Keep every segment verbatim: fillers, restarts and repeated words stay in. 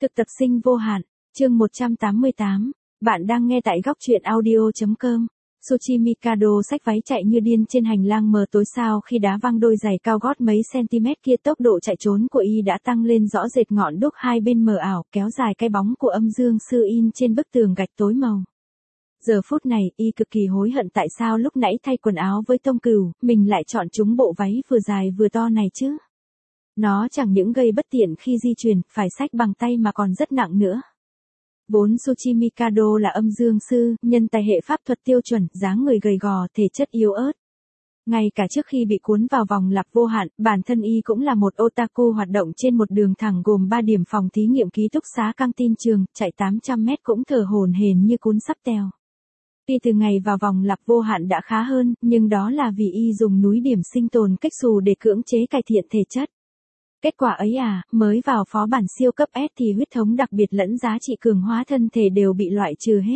Thực tập sinh vô hạn, chương một trăm tám mươi tám. Bạn đang nghe tại góc truyện audio.com. Sushi Mikado xách váy chạy như điên trên hành lang mờ tối sao khi đá văng đôi giày cao gót mấy cm kia. Tốc độ chạy trốn của y đã tăng lên rõ rệt, ngọn đuốc hai bên mờ ảo kéo dài cái bóng của âm dương sư in trên bức tường gạch tối màu. Giờ phút này y cực kỳ hối hận tại sao lúc nãy thay quần áo với Tông Cửu, mình lại chọn chúng bộ váy vừa dài vừa to này chứ. Nó chẳng những gây bất tiện khi di chuyển, phải xách bằng tay mà còn rất nặng nữa. Vốn Sushi Mikado là âm dương sư, nhân tài hệ pháp thuật tiêu chuẩn, dáng người gầy gò, thể chất yếu ớt. Ngay cả trước khi bị cuốn vào vòng lặp vô hạn, bản thân y cũng là một otaku hoạt động trên một đường thẳng gồm ba điểm phòng thí nghiệm, ký túc xá, căng tin trường, chạy tám trăm mét cũng thở hổn hển như cuốn sắp tèo. Tuy từ ngày vào vòng lặp vô hạn đã khá hơn, nhưng đó là vì y dùng núi điểm sinh tồn cách xù để cưỡng chế cải thiện thể chất. Kết quả ấy à, mới vào phó bản siêu cấp S thì huyết thống đặc biệt lẫn giá trị cường hóa thân thể đều bị loại trừ hết.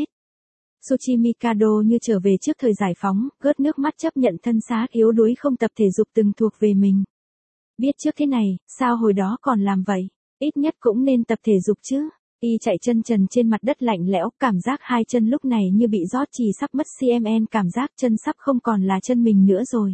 Sushi Mikado như trở về trước thời giải phóng, gớt nước mắt chấp nhận thân xác yếu đuối không tập thể dục từng thuộc về mình. Biết trước thế này, sao hồi đó còn làm vậy? Ít nhất cũng nên tập thể dục chứ. Y chạy chân trần trên mặt đất lạnh lẽo, cảm giác hai chân lúc này như bị rót chì, sắp mất cm, cảm giác chân sắp không còn là chân mình nữa rồi.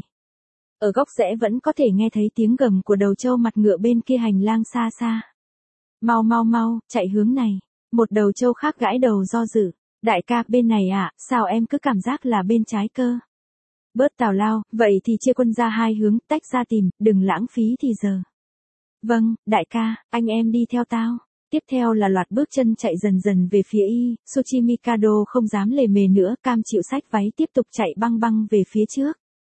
Ở góc rẽ vẫn có thể nghe thấy tiếng gầm của đầu trâu mặt ngựa bên kia hành lang xa xa. Mau mau mau, chạy hướng này. Một đầu trâu khác gãi đầu do dự. Đại ca, bên này à, sao em cứ cảm giác là bên trái cơ? Bớt tào lao, vậy thì chia quân ra hai hướng, tách ra tìm, đừng lãng phí thì giờ. Vâng, đại ca, anh em đi theo tao. Tiếp theo là loạt bước chân chạy dần dần về phía y, Sushi Mikado không dám lề mề nữa, cam chịu xách váy tiếp tục chạy băng băng về phía trước.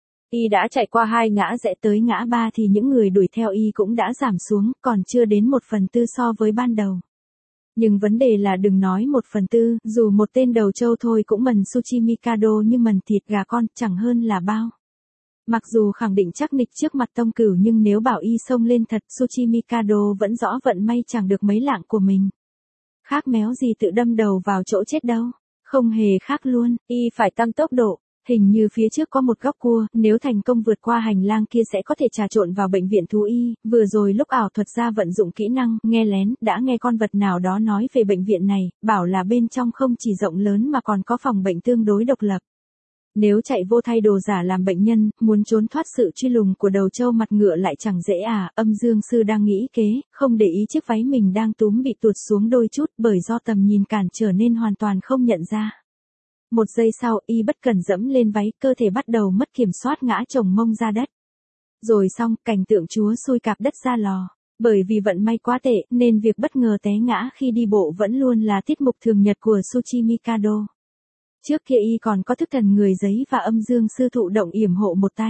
Y đã chạy qua hai ngã rẽ tới ngã ba thì những người đuổi theo y cũng đã giảm xuống, còn chưa đến một phần tư so với ban đầu. Nhưng vấn đề là đừng nói một phần tư, dù một tên đầu trâu thôi cũng mần Sushi Mikado như mần thịt gà con, chẳng hơn là bao. Mặc dù khẳng định chắc nịch trước mặt Tông Cửu, nhưng nếu bảo y xông lên thật, Sushi Mikado vẫn rõ vận may chẳng được mấy lạng của mình. Khác méo gì tự đâm đầu vào chỗ chết đâu. Không hề khác luôn, y phải tăng tốc độ. Hình như phía trước có một góc cua, nếu thành công vượt qua hành lang kia sẽ có thể trà trộn vào bệnh viện thú y. Vừa rồi lúc ảo thuật ra vận dụng kỹ năng, nghe lén, đã nghe con vật nào đó nói về bệnh viện này, bảo là bên trong không chỉ rộng lớn mà còn có phòng bệnh tương đối độc lập. Nếu chạy vô thay đồ giả làm bệnh nhân, muốn trốn thoát sự truy lùng của đầu trâu mặt ngựa lại chẳng dễ à. Âm dương sư đang nghĩ kế, không để ý chiếc váy mình đang túm bị tuột xuống đôi chút bởi do tầm nhìn cản trở nên hoàn toàn không nhận ra. Một giây sau, y bất cẩn dẫm lên váy, cơ thể bắt đầu mất kiểm soát ngã chồng mông ra đất. Rồi xong, cảnh tượng chúa xui cạp đất ra lò. Bởi vì vận may quá tệ, nên việc bất ngờ té ngã khi đi bộ vẫn luôn là tiết mục thường nhật của Sushi Mikado. Trước kia y còn có thức thần người giấy và âm dương sư thụ động yểm hộ một tay.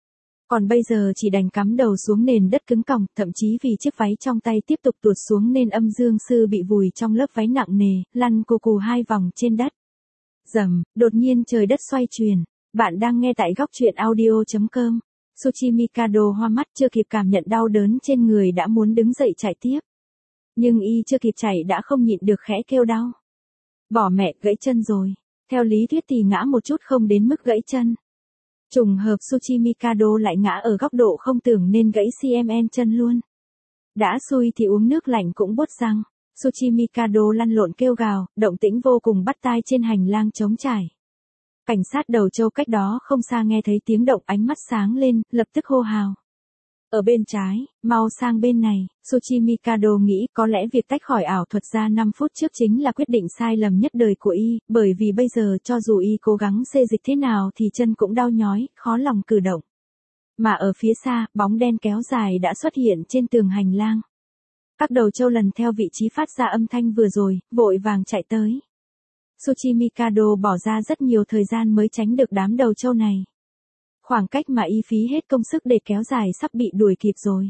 Còn bây giờ chỉ đành cắm đầu xuống nền đất cứng còng, thậm chí vì chiếc váy trong tay tiếp tục tuột xuống nên âm dương sư bị vùi trong lớp váy nặng nề, lăn cù cù hai vòng trên đất. Rầm, đột nhiên trời đất xoay chuyển. Bạn đang nghe tại góc truyện audio.com. Sushi Mikado hoa mắt, chưa kịp cảm nhận đau đớn trên người đã muốn đứng dậy chạy tiếp. Nhưng y chưa kịp chạy đã không nhịn được khẽ kêu đau. Bỏ mẹ, gãy chân rồi. Theo lý thuyết thì ngã một chút không đến mức gãy chân. Trùng hợp Sushi Mikado lại ngã ở góc độ không tưởng nên gãy cm chân luôn. Đã xui thì uống nước lạnh cũng bốt răng. Sushi Mikado lăn lộn kêu gào, động tĩnh vô cùng bắt tai trên hành lang trống trải. Cảnh sát đầu trâu cách đó không xa nghe thấy tiếng động, ánh mắt sáng lên, lập tức hô hào. Ở bên trái, mau sang bên này. Sushi Mikado nghĩ có lẽ việc tách khỏi ảo thuật ra năm phút trước chính là quyết định sai lầm nhất đời của y, bởi vì bây giờ cho dù y cố gắng xê dịch thế nào thì chân cũng đau nhói, khó lòng cử động. Mà ở phía xa, bóng đen kéo dài đã xuất hiện trên tường hành lang. Các đầu trâu lần theo vị trí phát ra âm thanh vừa rồi, vội vàng chạy tới. Sushi Mikado bỏ ra rất nhiều thời gian mới tránh được đám đầu trâu này. Khoảng cách mà y phí hết công sức để kéo dài sắp bị đuổi kịp rồi.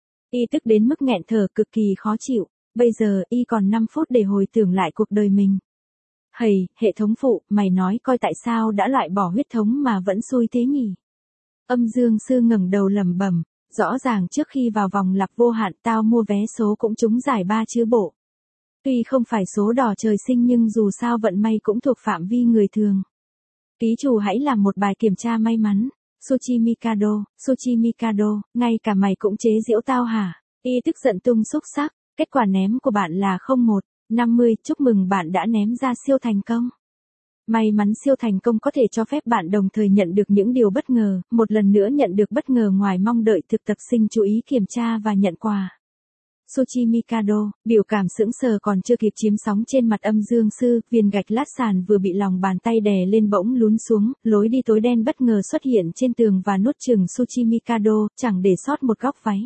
Y tức đến mức nghẹn thở, cực kỳ khó chịu. Bây giờ y còn năm phút để hồi tưởng lại cuộc đời mình. Hầy, hệ thống phụ, mày nói coi tại sao đã loại bỏ huyết thống mà vẫn xui thế nhỉ? Âm dương sư ngẩng đầu lẩm bẩm. Rõ ràng trước khi vào vòng lặp vô hạn tao mua vé số cũng trúng giải ba chứ bộ. Tuy không phải số đỏ trời sinh nhưng dù sao vận may cũng thuộc phạm vi người thường. Ký chủ hãy làm một bài kiểm tra may mắn. Sushi Mikado, Sushi Mikado, ngay cả mày cũng chế giễu tao hả? Y tức giận tung xúc sắc. Kết quả ném của bạn là không một năm mươi, chúc mừng bạn đã ném ra siêu thành công. May mắn siêu thành công có thể cho phép bạn đồng thời nhận được những điều bất ngờ, một lần nữa nhận được bất ngờ ngoài mong đợi. Thực tập sinh chú ý kiểm tra và nhận quà. Soichi Mikado, biểu cảm sững sờ còn chưa kịp chiếm sóng trên mặt Âm Dương Sư, viên gạch lát sàn vừa bị lòng bàn tay đè lên bỗng lún xuống, lối đi tối đen bất ngờ xuất hiện trên tường và nuốt chửng Soichi Mikado, chẳng để sót một góc váy.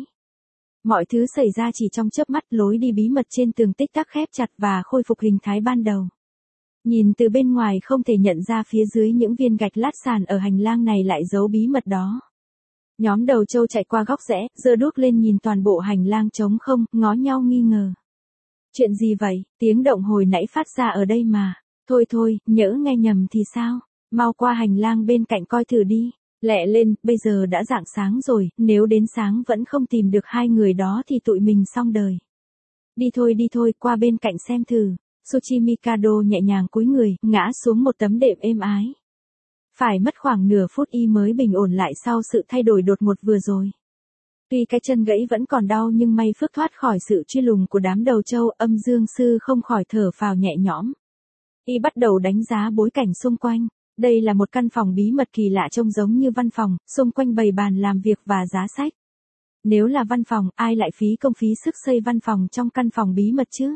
Mọi thứ xảy ra chỉ trong chớp mắt, lối đi bí mật trên tường tích tắc khép chặt và khôi phục hình thái ban đầu. Nhìn từ bên ngoài không thể nhận ra phía dưới những viên gạch lát sàn ở hành lang này lại giấu bí mật đó. Nhóm đầu trâu chạy qua góc rẽ, giơ đuốc lên nhìn toàn bộ hành lang trống không, ngó nhau nghi ngờ. Chuyện gì vậy, tiếng động hồi nãy phát ra ở đây mà. Thôi thôi, nhỡ nghe nhầm thì sao, mau qua hành lang bên cạnh coi thử đi. Lẹ lên, bây giờ đã rạng sáng rồi, nếu đến sáng vẫn không tìm được hai người đó thì tụi mình xong đời. Đi thôi đi thôi, qua bên cạnh xem thử. Soichi Mikado nhẹ nhàng cúi người, ngã xuống một tấm đệm êm ái. Phải mất khoảng nửa phút y mới bình ổn lại sau sự thay đổi đột ngột vừa rồi. Tuy cái chân gãy vẫn còn đau nhưng may phước thoát khỏi sự truy lùng của đám đầu trâu. Âm Dương Sư không khỏi thở phào nhẹ nhõm. Y bắt đầu đánh giá bối cảnh xung quanh. Đây là một căn phòng bí mật kỳ lạ trông giống như văn phòng, xung quanh bày bàn làm việc và giá sách. Nếu là văn phòng, ai lại phí công phí sức xây văn phòng trong căn phòng bí mật chứ?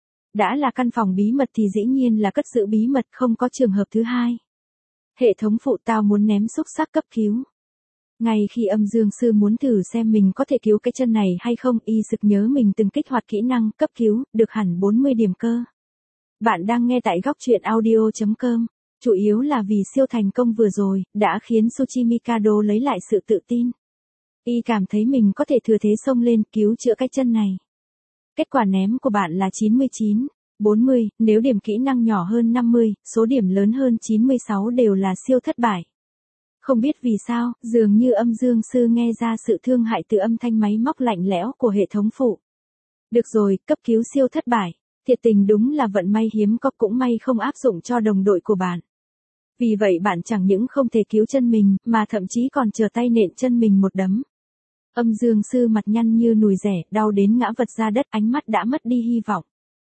Đã là căn phòng bí mật thì dĩ nhiên là cất giữ bí mật, không có trường hợp thứ hai. Hệ thống phụ, tao muốn ném xúc xắc cấp cứu. Ngay khi Âm Dương Sư muốn thử xem mình có thể cứu cái chân này hay không, y sực nhớ mình từng kích hoạt kỹ năng cấp cứu, được hẳn bốn mươi điểm cơ. Bạn đang nghe tại góc truyện audio chấm com. Chủ yếu là vì siêu thành công vừa rồi, đã khiến Soichi Mikado lấy lại sự tự tin. Y cảm thấy mình có thể thừa thế xông lên cứu chữa cái chân này. Kết quả ném của bạn là chín mươi chín, bốn mươi, nếu điểm kỹ năng nhỏ hơn năm mươi, số điểm lớn hơn chín mươi sáu đều là siêu thất bại. Không biết vì sao, dường như Âm Dương Sư nghe ra sự thương hại từ âm thanh máy móc lạnh lẽo của hệ thống phụ. Được rồi, cấp cứu siêu thất bại. Thiệt tình đúng là vận may hiếm có, cũng may không áp dụng cho đồng đội của bạn. Vì vậy bạn chẳng những không thể cứu chân mình, mà thậm chí còn trở tay nện chân mình một đấm. Âm Dương Sư mặt nhăn như nùi rẻ, đau đến ngã vật ra đất, ánh mắt đã mất đi hy vọng.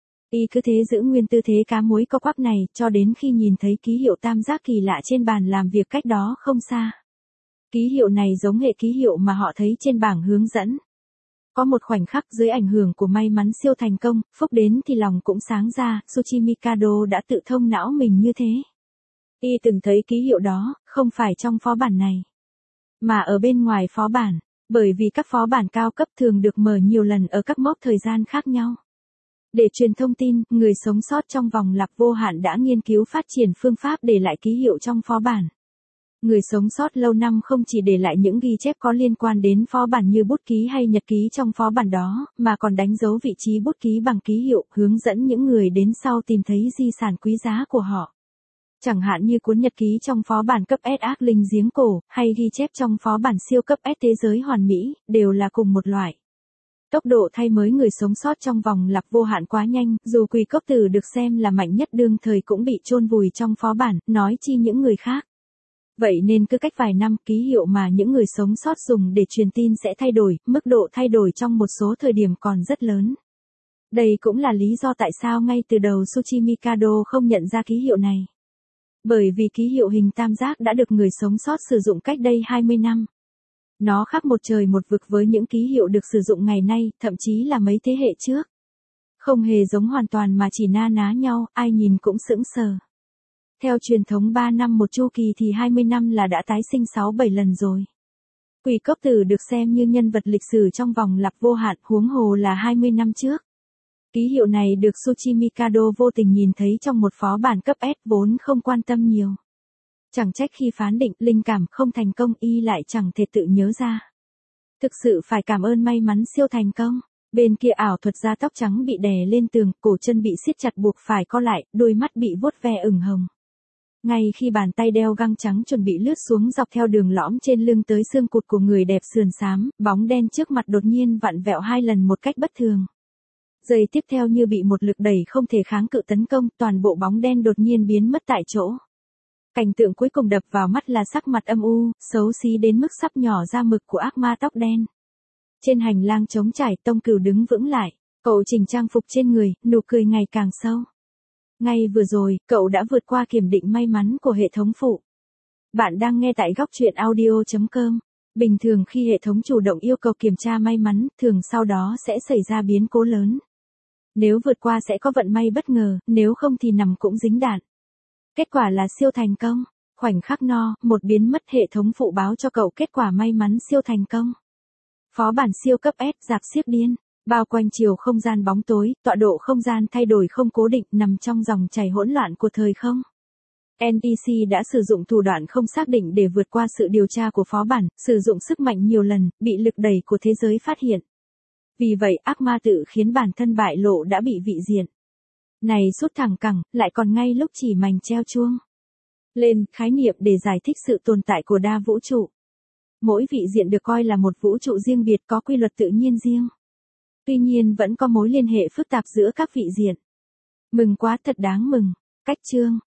Y cứ thế giữ nguyên tư thế cá muối co quắp này, cho đến khi nhìn thấy ký hiệu tam giác kỳ lạ trên bàn làm việc cách đó không xa. Ký hiệu này giống hệ ký hiệu mà họ thấy trên bảng hướng dẫn. Có một khoảnh khắc dưới ảnh hưởng của may mắn siêu thành công, phúc đến thì lòng cũng sáng ra, Soichi Mikado đã tự thông não mình như thế. Y từng thấy ký hiệu đó, không phải trong phó bản này, mà ở bên ngoài phó bản, bởi vì các phó bản cao cấp thường được mở nhiều lần ở các mốc thời gian khác nhau. Để truyền thông tin, người sống sót trong vòng lặp vô hạn đã nghiên cứu phát triển phương pháp để lại ký hiệu trong phó bản. Người sống sót lâu năm không chỉ để lại những ghi chép có liên quan đến phó bản như bút ký hay nhật ký trong phó bản đó, mà còn đánh dấu vị trí bút ký bằng ký hiệu, hướng dẫn những người đến sau tìm thấy di sản quý giá của họ. Chẳng hạn như cuốn nhật ký trong phó bản cấp S ác linh giếng cổ, hay ghi chép trong phó bản siêu cấp S thế giới hoàn mỹ, đều là cùng một loại. Tốc độ thay mới người sống sót trong vòng lặp vô hạn quá nhanh, dù Quỳ Cốc Tử được xem là mạnh nhất đương thời cũng bị chôn vùi trong phó bản, nói chi những người khác. Vậy nên cứ cách vài năm, ký hiệu mà những người sống sót dùng để truyền tin sẽ thay đổi, mức độ thay đổi trong một số thời điểm còn rất lớn. Đây cũng là lý do tại sao ngay từ đầu Soichi Mikado không nhận ra ký hiệu này. Bởi vì ký hiệu hình tam giác đã được người sống sót sử dụng cách đây hai mươi năm. Nó khác một trời một vực với những ký hiệu được sử dụng ngày nay, thậm chí là mấy thế hệ trước. Không hề giống hoàn toàn mà chỉ na ná nhau, ai nhìn cũng sững sờ. Theo truyền thống ba năm một chu kỳ thì hai mươi năm là đã tái sinh sáu bảy lần rồi. Quỳ Cốc Tử được xem như nhân vật lịch sử trong vòng lặp vô hạn, huống hồ là hai mươi năm trước. Ký hiệu này được Soichi Mikado vô tình nhìn thấy trong một phó bản cấp S vốn không quan tâm nhiều. Chẳng trách khi phán định linh cảm không thành công y lại chẳng thể tự nhớ ra. Thực sự phải cảm ơn may mắn siêu thành công. Bên kia ảo thuật gia tóc trắng bị đè lên tường, cổ chân bị siết chặt buộc phải co lại, đôi mắt bị vuốt ve ửng hồng. Ngay khi bàn tay đeo găng trắng chuẩn bị lướt xuống dọc theo đường lõm trên lưng tới xương cụt của người đẹp sườn xám, bóng đen trước mặt đột nhiên vặn vẹo hai lần một cách bất thường. Giây tiếp theo như bị một lực đẩy không thể kháng cự tấn công, toàn bộ bóng đen đột nhiên biến mất tại chỗ. Cảnh tượng cuối cùng đập vào mắt là sắc mặt âm u, xấu xí đến mức sắp nhỏ ra mực của ác ma tóc đen. Trên hành lang trống trải, Tông Cửu đứng vững lại. Cậu chỉnh trang phục trên người, nụ cười ngày càng sâu. Ngay vừa rồi, cậu đã vượt qua kiểm định may mắn của hệ thống phụ. Bạn đang nghe tại góc chuyện audio chấm com. Bình thường khi hệ thống chủ động yêu cầu kiểm tra may mắn, thường sau đó sẽ xảy ra biến cố lớn. Nếu vượt qua sẽ có vận may bất ngờ, nếu không thì nằm cũng dính đạn. Kết quả là siêu thành công. Khoảnh khắc no, một biến mất hệ thống phụ báo cho cậu kết quả may mắn siêu thành công. Phó bản siêu cấp S rạc xiếc điên. Bao quanh chiều không gian bóng tối, tọa độ không gian thay đổi không cố định nằm trong dòng chảy hỗn loạn của thời không. en pê xê đã sử dụng thủ đoạn không xác định để vượt qua sự điều tra của phó bản, sử dụng sức mạnh nhiều lần, bị lực đẩy của thế giới phát hiện. Vì vậy ác ma tự khiến bản thân bại lộ đã bị vị diện. Này sút thẳng cẳng, lại còn ngay lúc chỉ mảnh treo chuông. Lên, khái niệm để giải thích sự tồn tại của đa vũ trụ. Mỗi vị diện được coi là một vũ trụ riêng biệt có quy luật tự nhiên riêng. Tuy nhiên vẫn có mối liên hệ phức tạp giữa các vị diện. Mừng quá, thật đáng mừng. Cách chương.